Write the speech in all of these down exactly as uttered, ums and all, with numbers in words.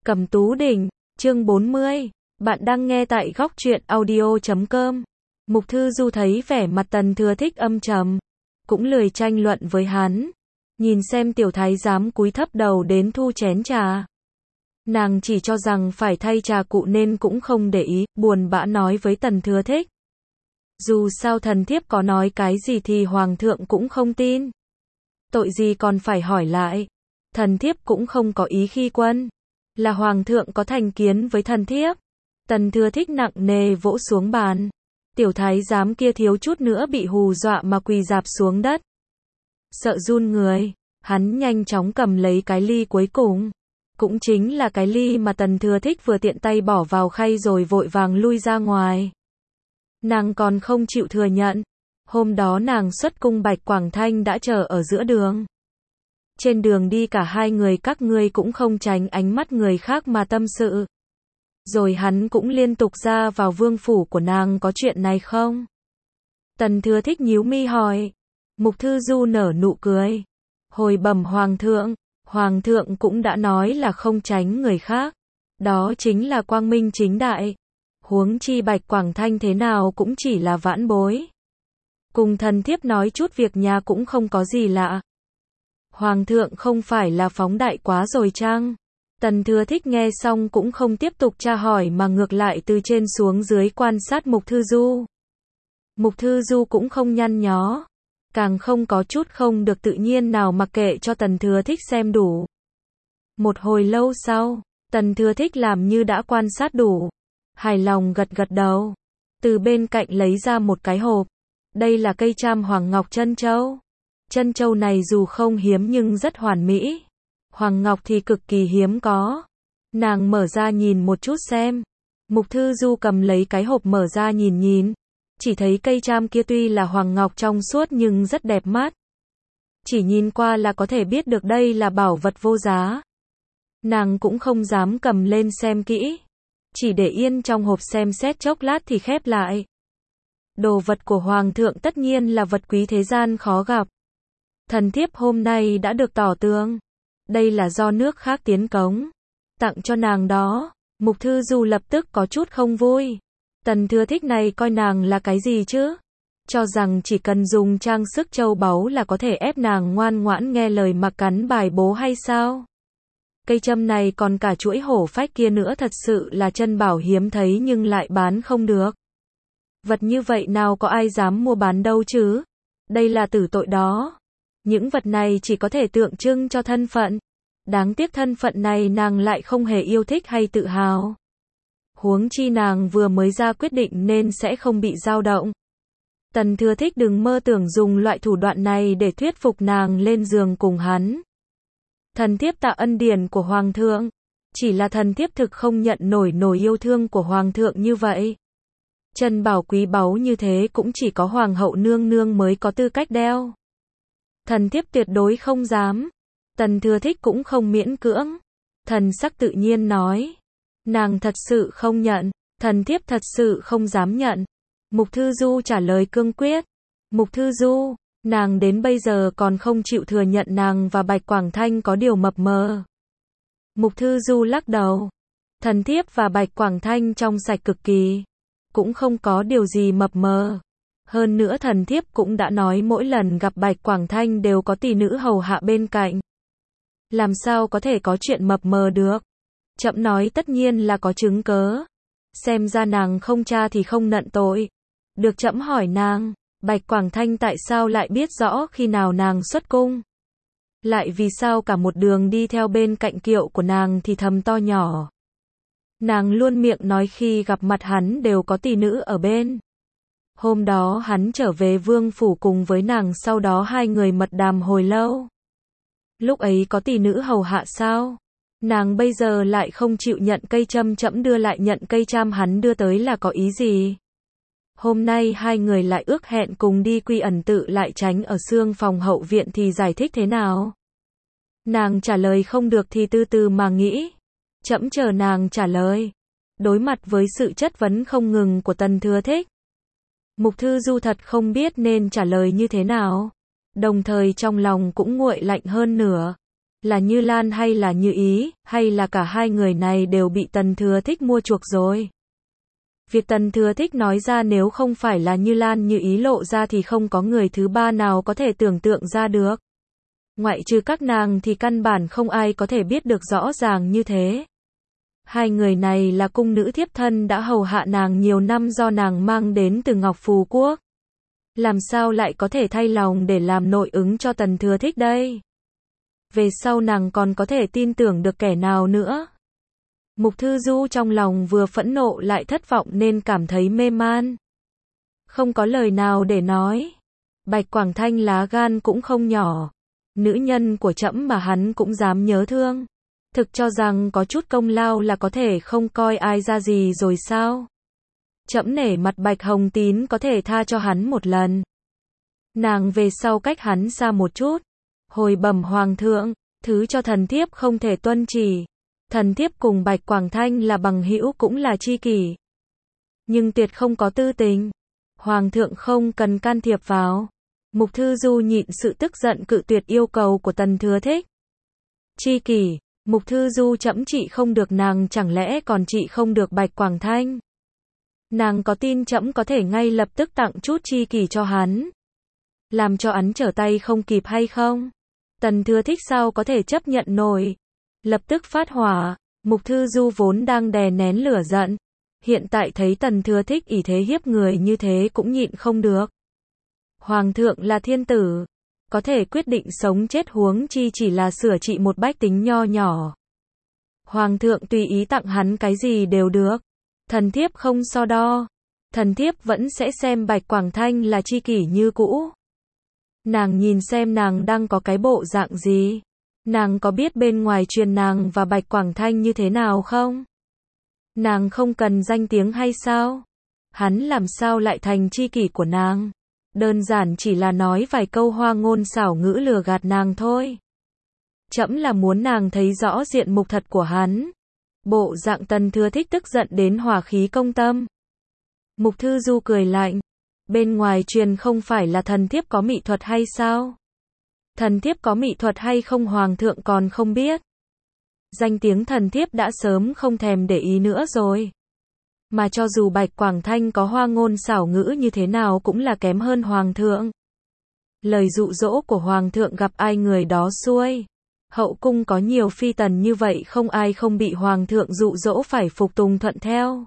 Cẩm Tú Đỉnh, chương bốn mươi. Bạn đang nghe tại góc truyện audio chấm com. Mục Thư Du thấy vẻ mặt Tần Thừa Thích âm trầm, cũng lười tranh luận với hắn. Nhìn xem tiểu thái giám cúi thấp đầu đến thu chén trà. Nàng chỉ cho rằng phải thay trà cụ nên cũng không để ý, buồn bã nói với Tần Thừa Thích. Dù sao thần thiếp có nói cái gì thì hoàng thượng cũng không tin. Tội gì còn phải hỏi lại. Thần thiếp cũng không có ý khi quân. Là hoàng thượng có thành kiến với thần thiếp. Tần Thừa Thích nặng nề vỗ xuống bàn. Tiểu thái giám kia thiếu chút nữa bị hù dọa mà quỳ rạp xuống đất. Sợ run người, hắn nhanh chóng cầm lấy cái ly cuối cùng. Cũng chính là cái ly mà Tần Thừa Thích vừa tiện tay bỏ vào khay rồi vội vàng lui ra ngoài. Nàng còn không chịu thừa nhận. Hôm đó nàng xuất cung Bạch Quảng Thanh đã chờ ở giữa đường. Trên đường đi cả hai người các ngươi cũng không tránh ánh mắt người khác mà tâm sự. Rồi hắn cũng liên tục ra vào vương phủ của nàng, có chuyện này không? Tần Thừa Thích nhíu mi hỏi. Mục Thư Du nở nụ cười. Hồi bẩm hoàng thượng, hoàng thượng cũng đã nói là không tránh người khác. Đó chính là quang minh chính đại. Huống chi Bạch Quảng Thanh thế nào cũng chỉ là vãn bối. Cùng thần thiếp nói chút việc nhà cũng không có gì lạ. Hoàng thượng không phải là phóng đại quá rồi chăng? Tần Thừa Thích nghe xong cũng không tiếp tục tra hỏi mà ngược lại từ trên xuống dưới quan sát Mục Thư Du. Mục Thư Du cũng không nhăn nhó, càng không có chút không được tự nhiên nào mặc kệ cho Tần Thừa Thích xem đủ. Một hồi lâu sau, Tần Thừa Thích làm như đã quan sát đủ, hài lòng gật gật đầu, từ bên cạnh lấy ra một cái hộp. Đây là cây tràm hoàng ngọc chân châu. Chân châu này dù không hiếm nhưng rất hoàn mỹ. Hoàng ngọc thì cực kỳ hiếm có. Nàng mở ra nhìn một chút xem. Mục Thư Du cầm lấy cái hộp mở ra nhìn nhìn. Chỉ thấy cây tràm kia tuy là hoàng ngọc trong suốt nhưng rất đẹp mắt. Chỉ nhìn qua là có thể biết được đây là bảo vật vô giá. Nàng cũng không dám cầm lên xem kỹ. Chỉ để yên trong hộp xem xét chốc lát thì khép lại. Đồ vật của hoàng thượng tất nhiên là vật quý thế gian khó gặp. Thần thiếp hôm nay đã được tỏ tường. Đây là do nước khác tiến cống. Tặng cho nàng đó. Mục Thư Du lập tức có chút không vui. Tần Thừa Thích này coi nàng là cái gì chứ? Cho rằng chỉ cần dùng trang sức châu báu là có thể ép nàng ngoan ngoãn nghe lời mà cắn bài bố hay sao? Cây châm này còn cả chuỗi hổ phách kia nữa thật sự là chân bảo hiếm thấy nhưng lại bán không được. Vật như vậy nào có ai dám mua bán đâu chứ? Đây là tử tội đó. Những vật này chỉ có thể tượng trưng cho thân phận. Đáng tiếc thân phận này nàng lại không hề yêu thích hay tự hào. Huống chi nàng vừa mới ra quyết định nên sẽ không bị dao động. Tần Thừa Thích đừng mơ tưởng dùng loại thủ đoạn này để thuyết phục nàng lên giường cùng hắn. Thần thiếp tạ ân điển của hoàng thượng. Chỉ là thần thiếp thực không nhận nổi nổi yêu thương của hoàng thượng như vậy. Chân bảo quý báu như thế cũng chỉ có hoàng hậu nương nương mới có tư cách đeo. Thần thiếp tuyệt đối không dám. Tần Thừa Thích cũng không miễn cưỡng. Thần sắc tự nhiên nói. Nàng thật sự không nhận. Thần thiếp thật sự không dám nhận. Mục Thư Du trả lời cương quyết. Mục Thư Du, nàng đến bây giờ còn không chịu thừa nhận nàng và Bạch Quảng Thanh có điều mập mờ. Mục Thư Du lắc đầu. Thần thiếp và Bạch Quảng Thanh trong sạch cực kỳ. Cũng không có điều gì mập mờ. Hơn nữa thần thiếp cũng đã nói mỗi lần gặp Bạch Quảng Thanh đều có tỷ nữ hầu hạ bên cạnh. Làm sao có thể có chuyện mập mờ được? Trẫm nói tất nhiên là có chứng cớ. Xem ra nàng không tra thì không nận tội. Được trẫm hỏi nàng, Bạch Quảng Thanh tại sao lại biết rõ khi nào nàng xuất cung? Lại vì sao cả một đường đi theo bên cạnh kiệu của nàng thì thầm to nhỏ? Nàng luôn miệng nói khi gặp mặt hắn đều có tỷ nữ ở bên. Hôm đó hắn trở về vương phủ cùng với nàng, sau đó hai người mật đàm hồi lâu. Lúc ấy có tỷ nữ hầu hạ sao? Nàng bây giờ lại không chịu nhận cây châm trẫm đưa lại nhận cây cham hắn đưa tới là có ý gì? Hôm nay hai người lại ước hẹn cùng đi quy ẩn tự lại tránh ở xương phòng hậu viện thì giải thích thế nào? Nàng trả lời không được thì từ từ mà nghĩ. Trẫm chờ nàng trả lời. Đối mặt với sự chất vấn không ngừng của Tần Thừa Thích, Mục Thư Du thật không biết nên trả lời như thế nào. Đồng thời trong lòng cũng nguội lạnh hơn nữa. Là Như Lan hay là Như Ý, hay là cả hai người này đều bị Tần Thừa Thích mua chuộc rồi? Việc Tần Thừa Thích nói ra nếu không phải là Như Lan Như Ý lộ ra thì không có người thứ ba nào có thể tưởng tượng ra được. Ngoại trừ các nàng thì căn bản không ai có thể biết được rõ ràng như thế. Hai người này là cung nữ thiếp thân đã hầu hạ nàng nhiều năm do nàng mang đến từ Ngọc Phù Quốc. Làm sao lại có thể thay lòng để làm nội ứng cho Tần Thừa Thích đây? Về sau nàng còn có thể tin tưởng được kẻ nào nữa? Mục Thư Du trong lòng vừa phẫn nộ lại thất vọng nên cảm thấy mê man. Không có lời nào để nói. Bạch Quảng Thanh lá gan cũng không nhỏ. Nữ nhân của trẫm mà hắn cũng dám nhớ thương. Thực cho rằng có chút công lao là có thể không coi ai ra gì rồi sao? Trẫm nể mặt Bạch Hồng Tín có thể tha cho hắn một lần. Nàng về sau cách hắn xa một chút. Hồi bẩm Hoàng thượng, thứ cho thần thiếp không thể tuân chỉ. Thần thiếp cùng Bạch Quảng Thanh là bằng hữu cũng là tri kỷ. Nhưng tuyệt không có tư tình. Hoàng thượng không cần can thiệp vào. Mục Thư Du nhịn sự tức giận cự tuyệt yêu cầu của Tần Thừa Thích. Tri kỷ, Mục Thư Du trẫm trị không được nàng chẳng lẽ còn trị không được Bạch Quảng Thanh? Nàng có tin trẫm có thể ngay lập tức tặng chút tri kỷ cho hắn? Làm cho hắn trở tay không kịp hay không? Tần Thừa Thích sao có thể chấp nhận nổi? Lập tức phát hỏa. Mục Thư Du vốn đang đè nén lửa giận. Hiện tại thấy Tần Thừa Thích ỷ thế hiếp người như thế cũng nhịn không được. Hoàng thượng là thiên tử. Có thể quyết định sống chết huống chi chỉ là sửa trị một bách tính nho nhỏ. Hoàng thượng tùy ý tặng hắn cái gì đều được. Thần thiếp không so đo. Thần thiếp vẫn sẽ xem Bạch Quảng Thanh là tri kỷ như cũ. Nàng nhìn xem nàng đang có cái bộ dạng gì. Nàng có biết bên ngoài truyền nàng và Bạch Quảng Thanh như thế nào không? Nàng không cần danh tiếng hay sao? Hắn làm sao lại thành tri kỷ của nàng? Đơn giản chỉ là nói vài câu hoa ngôn xảo ngữ lừa gạt nàng thôi. Trẫm là muốn nàng thấy rõ diện mục thật của hắn. Bộ dạng Tần Thừa Thích tức giận đến hỏa khí công tâm. Mục Thư Du cười lạnh. Bên ngoài truyền không phải là thần thiếp có mỹ thuật hay sao? Thần thiếp có mỹ thuật hay không hoàng thượng còn không biết. Danh tiếng thần thiếp đã sớm không thèm để ý nữa rồi. Mà cho dù Bạch Quảng Thanh có hoa ngôn xảo ngữ như thế nào cũng là kém hơn hoàng thượng. Lời dụ dỗ của hoàng thượng gặp ai người đó xuôi. Hậu cung có nhiều phi tần như vậy không ai không bị hoàng thượng dụ dỗ phải phục tùng thuận theo.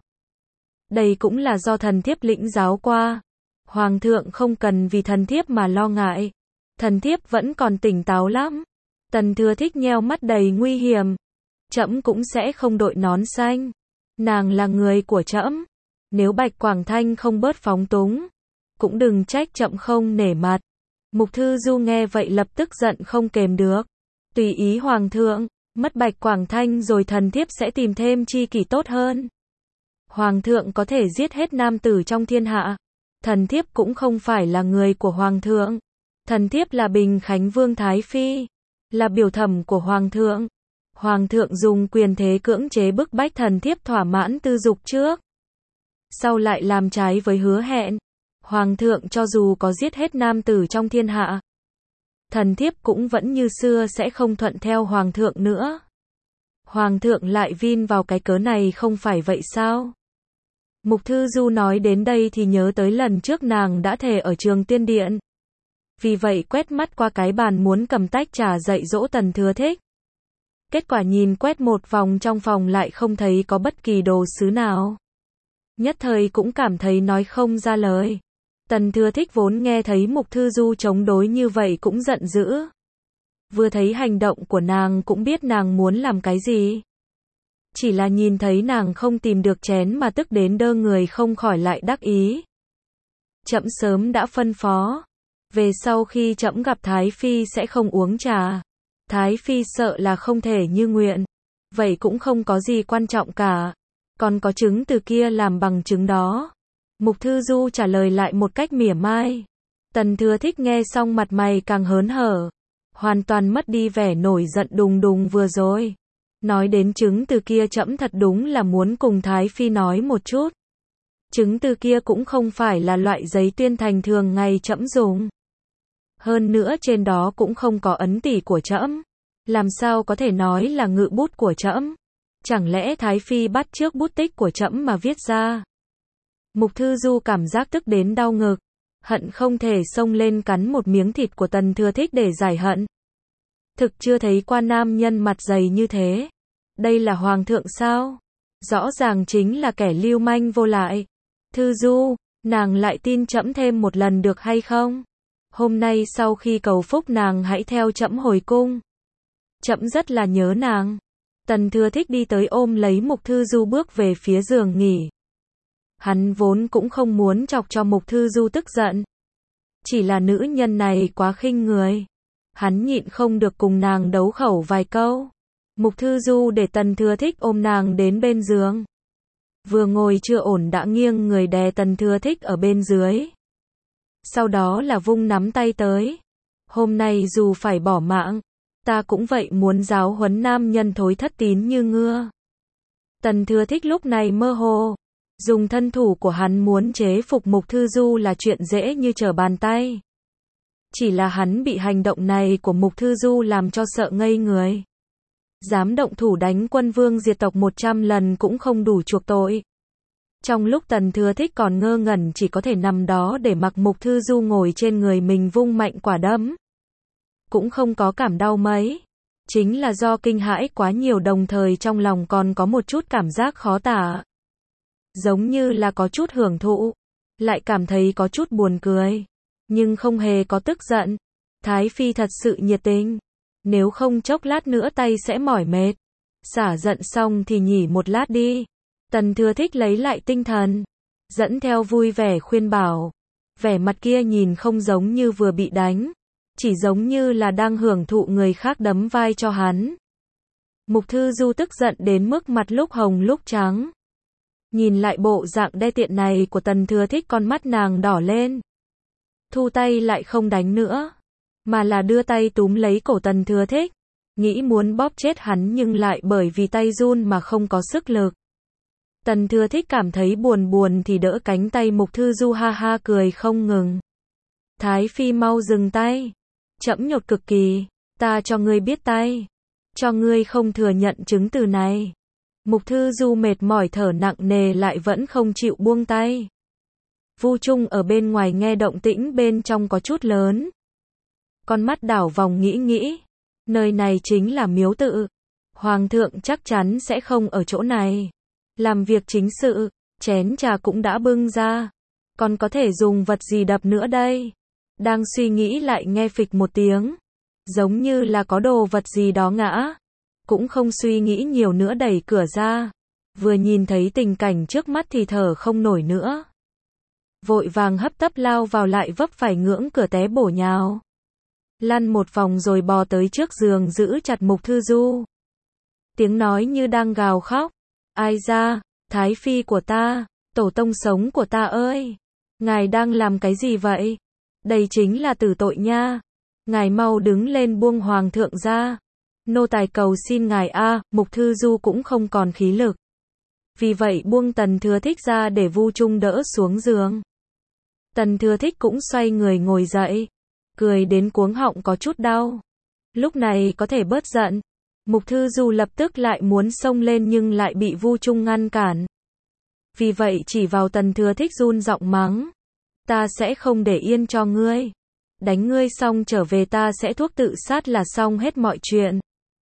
Đây cũng là do thần thiếp lĩnh giáo qua. Hoàng thượng không cần vì thần thiếp mà lo ngại. Thần thiếp vẫn còn tỉnh táo lắm. Tần Thừa Thích nheo mắt đầy nguy hiểm. Trẫm cũng sẽ không đội nón xanh. Nàng là người của trẫm. Nếu Bạch Quảng Thanh không bớt phóng túng, cũng đừng trách trẫm không nể mặt. Mục Thư Du nghe vậy lập tức giận không kềm được. Tùy ý hoàng thượng, mất Bạch Quảng Thanh rồi thần thiếp sẽ tìm thêm tri kỷ tốt hơn. Hoàng thượng có thể giết hết nam tử trong thiên hạ. Thần thiếp cũng không phải là người của hoàng thượng. Thần thiếp là Bình Khánh Vương Thái Phi, là biểu thẩm của hoàng thượng. Hoàng thượng dùng quyền thế cưỡng chế bức bách thần thiếp thỏa mãn tư dục trước. Sau lại làm trái với hứa hẹn. Hoàng thượng cho dù có giết hết nam tử trong thiên hạ, thần thiếp cũng vẫn như xưa sẽ không thuận theo hoàng thượng nữa. Hoàng thượng lại vin vào cái cớ này không phải vậy sao? Mục Thư Du nói đến đây thì nhớ tới lần trước nàng đã thề ở Trường Tiên Điện. Vì vậy quét mắt qua cái bàn muốn cầm tách trà dạy dỗ Tần Thừa Thích. Kết quả nhìn quét một vòng trong phòng lại không thấy có bất kỳ đồ sứ nào. Nhất thời cũng cảm thấy nói không ra lời. Tần Thừa Thích vốn nghe thấy Mục Thư Du chống đối như vậy cũng giận dữ. Vừa thấy hành động của nàng cũng biết nàng muốn làm cái gì. Chỉ là nhìn thấy nàng không tìm được chén mà tức đến đơ người không khỏi lại đắc ý. Trẫm sớm đã phân phó. Về sau khi trẫm gặp Thái Phi sẽ không uống trà. Thái Phi sợ là không thể như nguyện. Vậy cũng không có gì quan trọng cả. Còn có chứng từ kia làm bằng chứng đó. Mục Thư Du trả lời lại một cách mỉa mai. Tần Thừa Thích nghe xong mặt mày càng hớn hở. Hoàn toàn mất đi vẻ nổi giận đùng đùng vừa rồi. Nói đến chứng từ kia trẫm thật đúng là muốn cùng Thái Phi nói một chút. Chứng từ kia cũng không phải là loại giấy tuyên thành thường ngày trẫm dùng. Hơn nữa trên đó cũng không có ấn tỷ của trẫm. Làm sao có thể nói là ngự bút của trẫm? Chẳng lẽ Thái Phi bắt chước bút tích của trẫm mà viết ra? Mục Thư Du cảm giác tức đến đau ngực, hận không thể xông lên cắn một miếng thịt của Tần Thừa Thích để giải hận. Thực chưa thấy qua nam nhân mặt dày như thế. Đây là hoàng thượng sao? Rõ ràng chính là kẻ lưu manh vô lại. Thư Du, nàng lại tin trẫm thêm một lần được hay không? Hôm nay sau khi cầu phúc nàng hãy theo trẫm hồi cung. Trẫm rất là nhớ nàng. Tần Thừa Thích đi tới ôm lấy Mục Thư Du bước về phía giường nghỉ. Hắn vốn cũng không muốn chọc cho Mục Thư Du tức giận. Chỉ là nữ nhân này quá khinh người. Hắn nhịn không được cùng nàng đấu khẩu vài câu. Mục Thư Du để Tần Thừa Thích ôm nàng đến bên giường. Vừa ngồi chưa ổn đã nghiêng người đè Tần Thừa Thích ở bên dưới. Sau đó là vung nắm tay tới. Hôm nay dù phải bỏ mạng, ta cũng vậy muốn giáo huấn nam nhân thối thất tín như ngưa. Tần Thừa Thích lúc này mơ hồ. Dùng thân thủ của hắn muốn chế phục Mục Thư Du là chuyện dễ như trở bàn tay. Chỉ là hắn bị hành động này của Mục Thư Du làm cho sợ ngây người. Dám động thủ đánh quân vương diệt tộc một trăm lần cũng không đủ chuộc tội. Trong lúc Tần Thừa Thích còn ngơ ngẩn chỉ có thể nằm đó để mặc Mục Thư Du ngồi trên người mình vung mạnh quả đấm. Cũng không có cảm đau mấy. Chính là do kinh hãi quá nhiều đồng thời trong lòng còn có một chút cảm giác khó tả. Giống như là có chút hưởng thụ. Lại cảm thấy có chút buồn cười. Nhưng không hề có tức giận. Thái Phi thật sự nhiệt tình. Nếu không chốc lát nữa tay sẽ mỏi mệt. Xả giận xong thì nghỉ một lát đi. Tần Thừa Thích lấy lại tinh thần. Dẫn theo vui vẻ khuyên bảo. Vẻ mặt kia nhìn không giống như vừa bị đánh. Chỉ giống như là đang hưởng thụ người khác đấm vai cho hắn. Mục Thư Du tức giận đến mức mặt lúc hồng lúc trắng. Nhìn lại bộ dạng đê tiện này của Tần Thừa Thích con mắt nàng đỏ lên. Thu tay lại không đánh nữa. Mà là đưa tay túm lấy cổ Tần Thừa Thích. Nghĩ muốn bóp chết hắn nhưng lại bởi vì tay run mà không có sức lực. Tần Thừa Thích cảm thấy buồn buồn thì đỡ cánh tay Mục Thư Du ha ha cười không ngừng. Thái Phi mau dừng tay. Trẫm nhột cực kỳ. Ta cho ngươi biết tay. Cho ngươi không thừa nhận chứng từ này. Mục Thư Du mệt mỏi thở nặng nề lại vẫn không chịu buông tay. Vu Trung ở bên ngoài nghe động tĩnh bên trong có chút lớn. Con mắt đảo vòng nghĩ nghĩ. Nơi này chính là miếu tự. Hoàng thượng chắc chắn sẽ không ở chỗ này. Làm việc chính sự, chén trà cũng đã bưng ra. Còn có thể dùng vật gì đập nữa đây? Đang suy nghĩ lại nghe phịch một tiếng. Giống như là có đồ vật gì đó ngã. Cũng không suy nghĩ nhiều nữa đẩy cửa ra. Vừa nhìn thấy tình cảnh trước mắt thì thở không nổi nữa. Vội vàng hấp tấp lao vào lại vấp phải ngưỡng cửa té bổ nhào. Lăn một vòng rồi bò tới trước giường giữ chặt Mục Thư Du. Tiếng nói như đang gào khóc. Ai ra, Thái Phi của ta, tổ tông sống của ta ơi. Ngài đang làm cái gì vậy? Đây chính là tử tội nha. Ngài mau đứng lên buông hoàng thượng ra. Nô tài cầu xin ngài a. Mục Thư Du cũng không còn khí lực. Vì vậy buông Tần Thừa Thích ra để Vu Trung đỡ xuống giường. Tần Thừa Thích cũng xoay người ngồi dậy. Cười đến cuống họng có chút đau. Lúc này có thể bớt giận. Mục Thư Du lập tức lại muốn xông lên nhưng lại bị Vu Trung ngăn cản. Vì vậy chỉ vào Tần Thừa Thích run giọng mắng. Ta sẽ không để yên cho ngươi. Đánh ngươi xong trở về ta sẽ thuốc tự sát là xong hết mọi chuyện.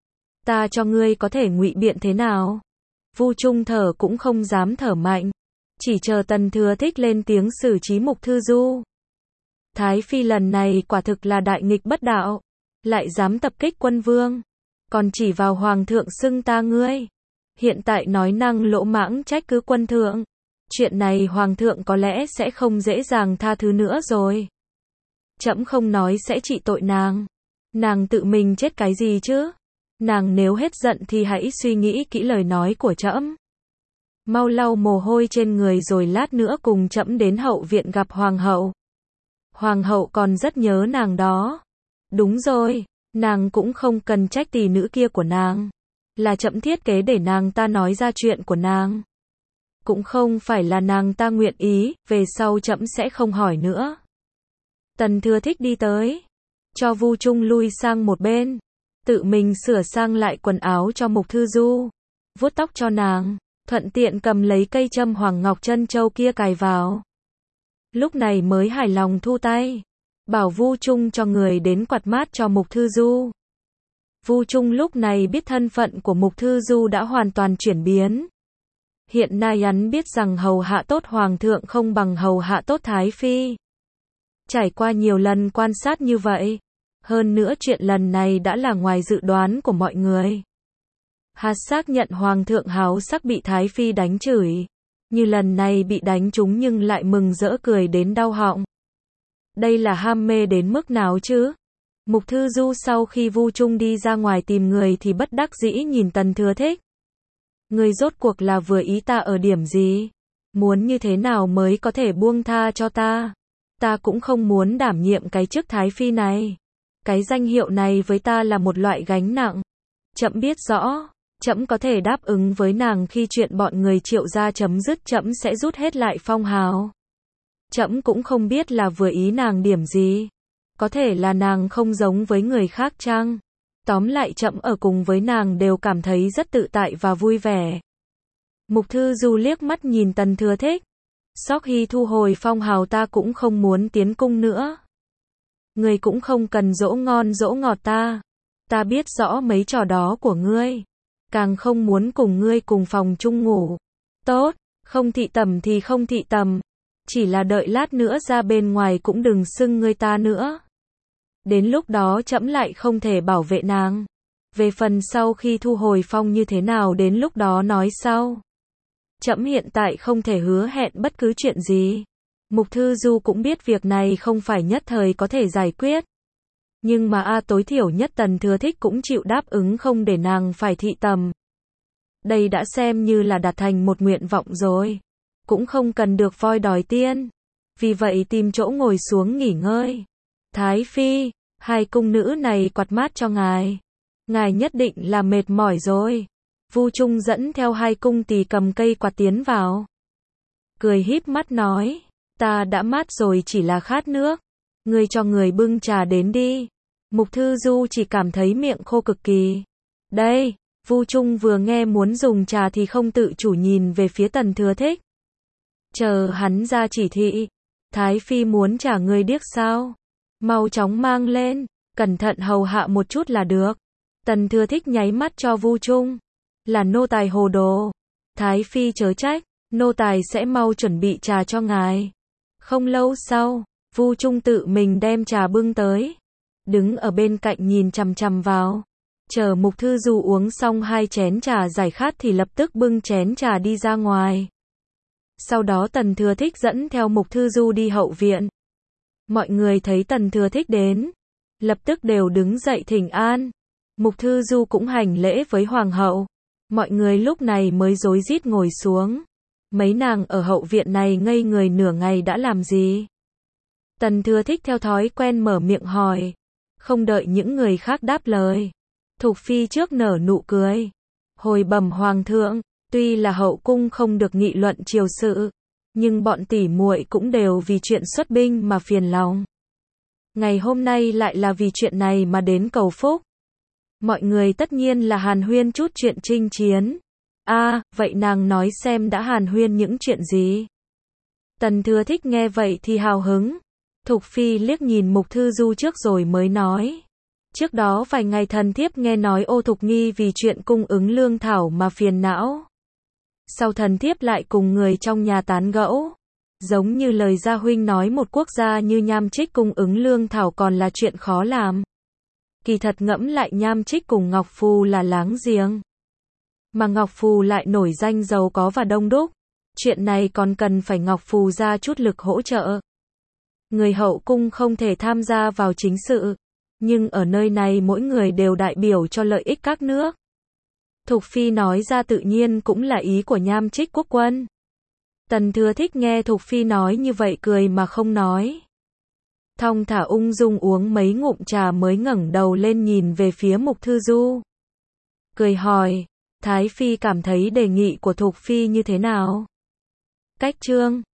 Ta cho ngươi có thể ngụy biện thế nào? Vu Trung thở cũng không dám thở mạnh. Chỉ chờ Tần Thừa Thích lên tiếng xử trí Mục Thư Du. Thái Phi lần này quả thực là đại nghịch bất đạo. Lại dám tập kích quân vương. Còn chỉ vào hoàng thượng xưng ta ngươi. Hiện tại nói năng lỗ mãng trách cứ quân thượng. Chuyện này hoàng thượng có lẽ sẽ không dễ dàng tha thứ nữa rồi. Trẫm không nói sẽ trị tội nàng. Nàng tự mình chết cái gì chứ? Nàng nếu hết giận thì hãy suy nghĩ kỹ lời nói của trẫm. Mau lau mồ hôi trên người rồi lát nữa cùng trẫm đến hậu viện gặp hoàng hậu. Hoàng hậu còn rất nhớ nàng đó. Đúng rồi, nàng cũng không cần trách tỷ nữ kia của nàng. Là trẫm thiết kế để nàng ta nói ra chuyện của nàng. Cũng không phải là nàng ta nguyện ý, về sau trẫm sẽ không hỏi nữa. Tần Thừa Thích đi tới, cho Vu Trung lui sang một bên. tự mình sửa sang lại quần áo cho Mục Thư Du, vuốt tóc cho nàng, thuận tiện cầm lấy cây châm hoàng ngọc chân châu kia cài vào. Lúc này mới hài lòng thu tay, bảo Vu Trung cho người đến quạt mát cho Mục Thư Du. Vu Trung lúc này biết thân phận của Mục Thư Du đã hoàn toàn chuyển biến. Hiện nay hắn biết rằng hầu hạ tốt hoàng thượng không bằng hầu hạ tốt thái phi. Trải qua nhiều lần quan sát như vậy, hơn nữa chuyện lần này đã là ngoài dự đoán của mọi người. Hắn xác nhận hoàng thượng háo sắc bị thái phi đánh chửi, như lần này bị đánh trúng nhưng lại mừng rỡ cười đến đau họng. Đây là ham mê đến mức nào chứ? Mục Thư Du sau khi Vu Trung đi ra ngoài tìm người thì bất đắc dĩ nhìn Tần Thừa Thích. Người rốt cuộc là vừa ý ta ở điểm gì? Muốn như thế nào mới có thể buông tha cho ta? Ta cũng không muốn đảm nhiệm cái chức thái phi này. Cái danh hiệu này với ta là một loại gánh nặng. Trẫm biết rõ, trẫm có thể đáp ứng với nàng khi chuyện bọn người Triệu gia chấm dứt trẫm sẽ rút hết lại phong hào. Trẫm cũng không biết là vừa ý nàng điểm gì. Có thể là nàng không giống với người khác chăng? Tóm lại trẫm ở cùng với nàng đều cảm thấy rất tự tại và vui vẻ. Mục Thư Du liếc mắt nhìn Tần Thừa Thích. Sau khi thu hồi phong hào ta cũng không muốn tiến cung nữa. Ngươi cũng không cần dỗ ngon dỗ ngọt ta. Ta biết rõ mấy trò đó của ngươi. Càng không muốn cùng ngươi cùng phòng chung ngủ. Tốt, không thị tầm thì không thị tầm. Chỉ là đợi lát nữa ra bên ngoài cũng đừng xưng ngươi ta nữa. Đến lúc đó trẫm lại không thể bảo vệ nàng. Về phần sau khi thu hồi phong như thế nào đến lúc đó nói sau. Trẫm hiện tại không thể hứa hẹn bất cứ chuyện gì. Mục Thư Du cũng biết việc này không phải nhất thời có thể giải quyết. Nhưng mà a tối thiểu nhất Tần Thừa Thích cũng chịu đáp ứng không để nàng phải thị tầm. Đây đã xem như là đạt thành một nguyện vọng rồi. Cũng không cần được voi đòi tiên. Vì vậy tìm chỗ ngồi xuống nghỉ ngơi. Thái phi, hai cung nữ này quạt mát cho ngài. Ngài nhất định là mệt mỏi rồi. Vu Trung dẫn theo hai cung tỳ cầm cây quạt tiến vào. Cười híp mắt nói, ta đã mát rồi chỉ là khát nước. Ngươi cho người bưng trà đến đi. Mục Thư Du chỉ cảm thấy miệng khô cực kỳ. Đây, Vu Trung vừa nghe muốn dùng trà thì không tự chủ nhìn về phía Tần Thừa Thích. Chờ hắn ra chỉ thị. Thái phi muốn trả ngươi điếc sao? Mau chóng mang lên, cẩn thận hầu hạ một chút là được. Tần Thừa Thích nháy mắt cho Vu Trung. Là nô tài hồ đồ. Thái phi chớ trách, nô tài sẽ mau chuẩn bị trà cho ngài. Không lâu sau, Vu Trung tự mình đem trà bưng tới. Đứng ở bên cạnh nhìn chằm chằm vào. Chờ Mục Thư Du uống xong hai chén trà giải khát thì lập tức bưng chén trà đi ra ngoài. Sau đó Tần Thừa Thích dẫn theo Mục Thư Du đi hậu viện. Mọi người thấy Tần Thừa Thích đến, lập tức đều đứng dậy thỉnh an. Mục Thư Du cũng hành lễ với hoàng hậu. Mọi người lúc này mới rối rít ngồi xuống. Mấy nàng ở hậu viện này ngây người nửa ngày đã làm gì? Tần Thừa Thích theo thói quen mở miệng hỏi. Không đợi những người khác đáp lời. Thục phi trước nở nụ cười. Hồi bẩm hoàng thượng, tuy là hậu cung không được nghị luận triều sự, nhưng bọn tỷ muội cũng đều vì chuyện xuất binh mà phiền lòng. Ngày hôm nay lại là vì chuyện này mà đến cầu phúc. Mọi người tất nhiên là hàn huyên chút chuyện chinh chiến. A, à, vậy nàng nói xem đã hàn huyên những chuyện gì? Tần Thừa Thích nghe vậy thì hào hứng. Thục phi liếc nhìn Mục Thư Du trước rồi mới nói. Trước đó vài ngày thần thiếp nghe nói Ô Thục Nghi vì chuyện cung ứng lương thảo mà phiền não. Sau thần thiếp lại cùng người trong nhà tán gẫu. Giống như lời gia huynh nói một quốc gia như Nham Trích cung ứng lương thảo còn là chuyện khó làm. Kỳ thật ngẫm lại Nham Trích cùng Ngọc Phù là láng giềng. Mà Ngọc Phù lại nổi danh giàu có và đông đúc. Chuyện này còn cần phải Ngọc Phù ra chút lực hỗ trợ. Người hậu cung không thể tham gia vào chính sự. Nhưng ở nơi này mỗi người đều đại biểu cho lợi ích các nước. Thục phi nói ra tự nhiên cũng là ý của Nham Trích quốc quân. Tần Thừa Thích nghe Thục phi nói như vậy cười mà không nói. Thong thả ung dung uống mấy ngụm trà mới ngẩng đầu lên nhìn về phía Mục Thư Du. Cười hỏi, Thái phi cảm thấy đề nghị của Thục phi như thế nào? Cách chương